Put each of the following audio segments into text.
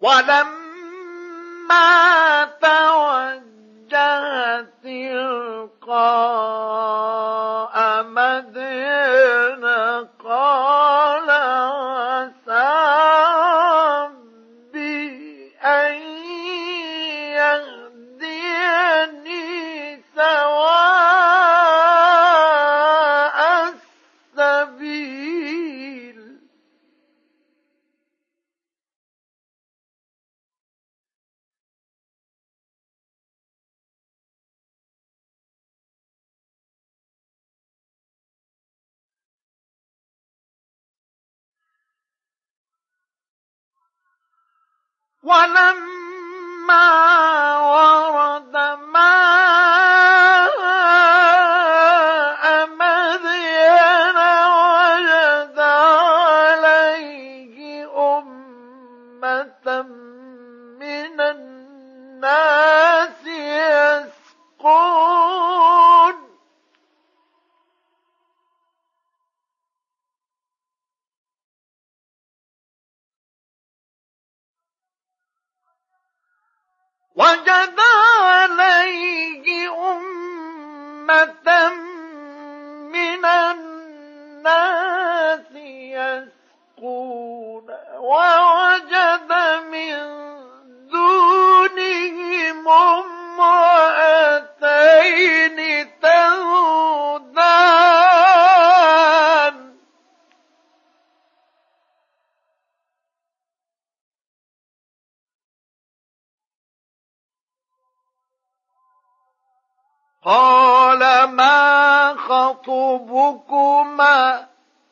ولما توجه تلقاء مدين قال عسى ربي أن يهديني سواء السبيل ولما ورد ماء مدين وجد عليه أمة من الناس يسقون وجد عليه أمة من الناس يسقون ووجد من دونهم امرأتين تذودان قال ما خطبكما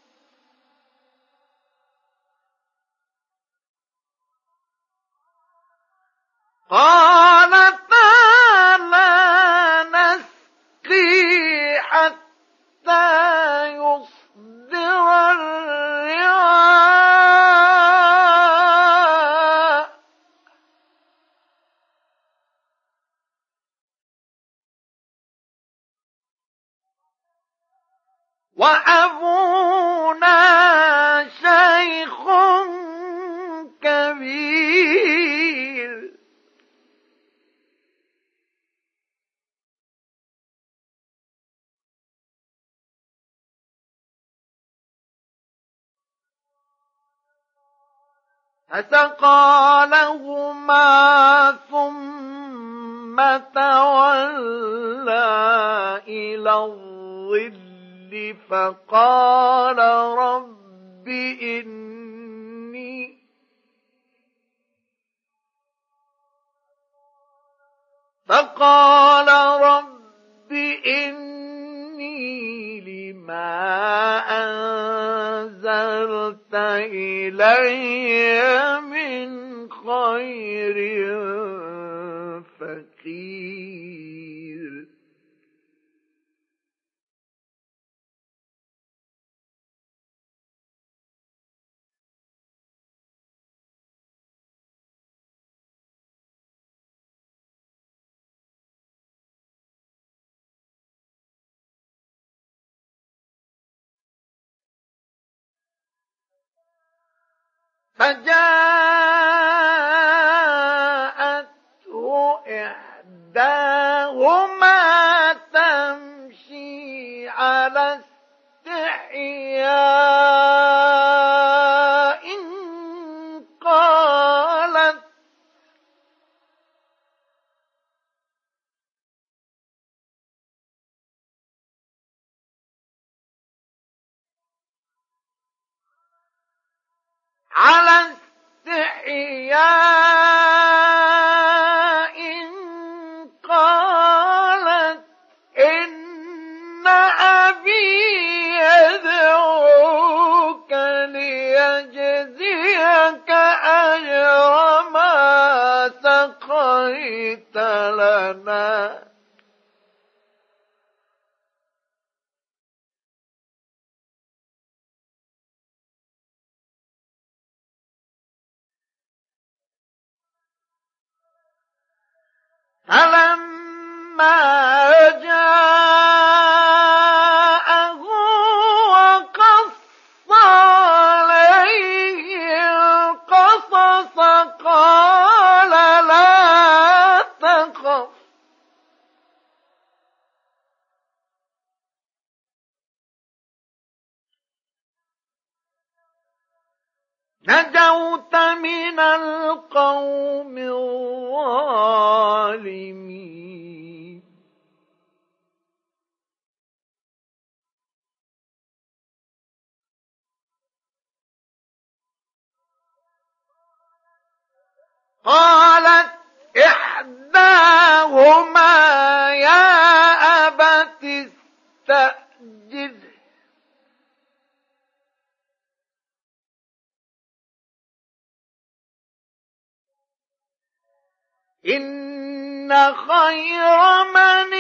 قالتا لا نسقي حتى يصدر الرعاء وأبونا شيخ كبير فسقى لهما ثم تولى إلى الظل فقال رب إني لما أنزلت إلي من خير فقير فجاءته إحداهما تمشي على استحياء قالت على استحياء قالت إن أبي يدعوك ليجزيك أجر ما سقيت لنا فلما جاءه وقص عليه القصص قال نجوت من القوم الظالمين. قالت إحداهما يا أبت استأجره إن خير من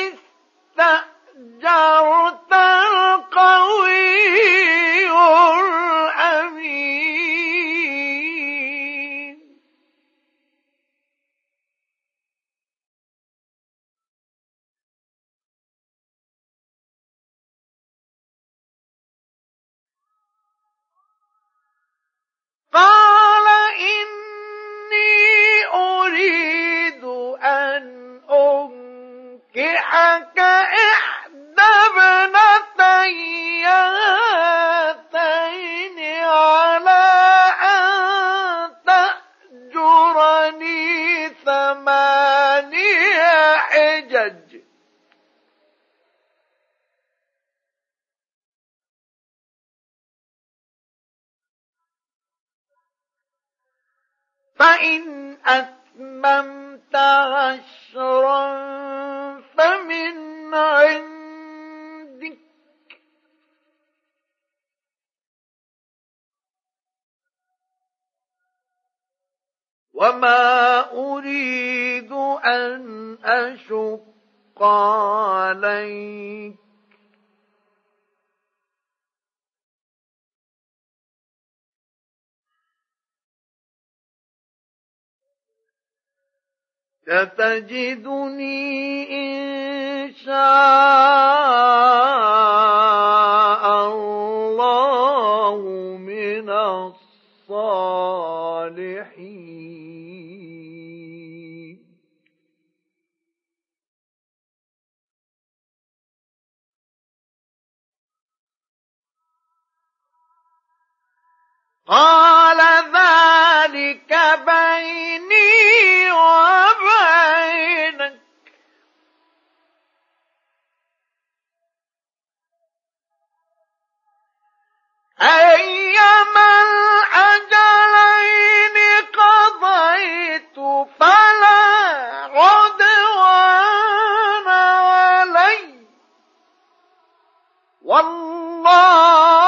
استأجرت القوي الأمين. قال إني أريد أن أنكحك إحدى ابنتي هاتين على أن تأجرني 8 حجج فإن أتممت 10 فمن عندك وما أريد أن أشق عليك ستجدني إن شاء الله من الصالحين. قال ذلك بيني وبينك أيما الأجلين قضيت فلا عدوان علي والله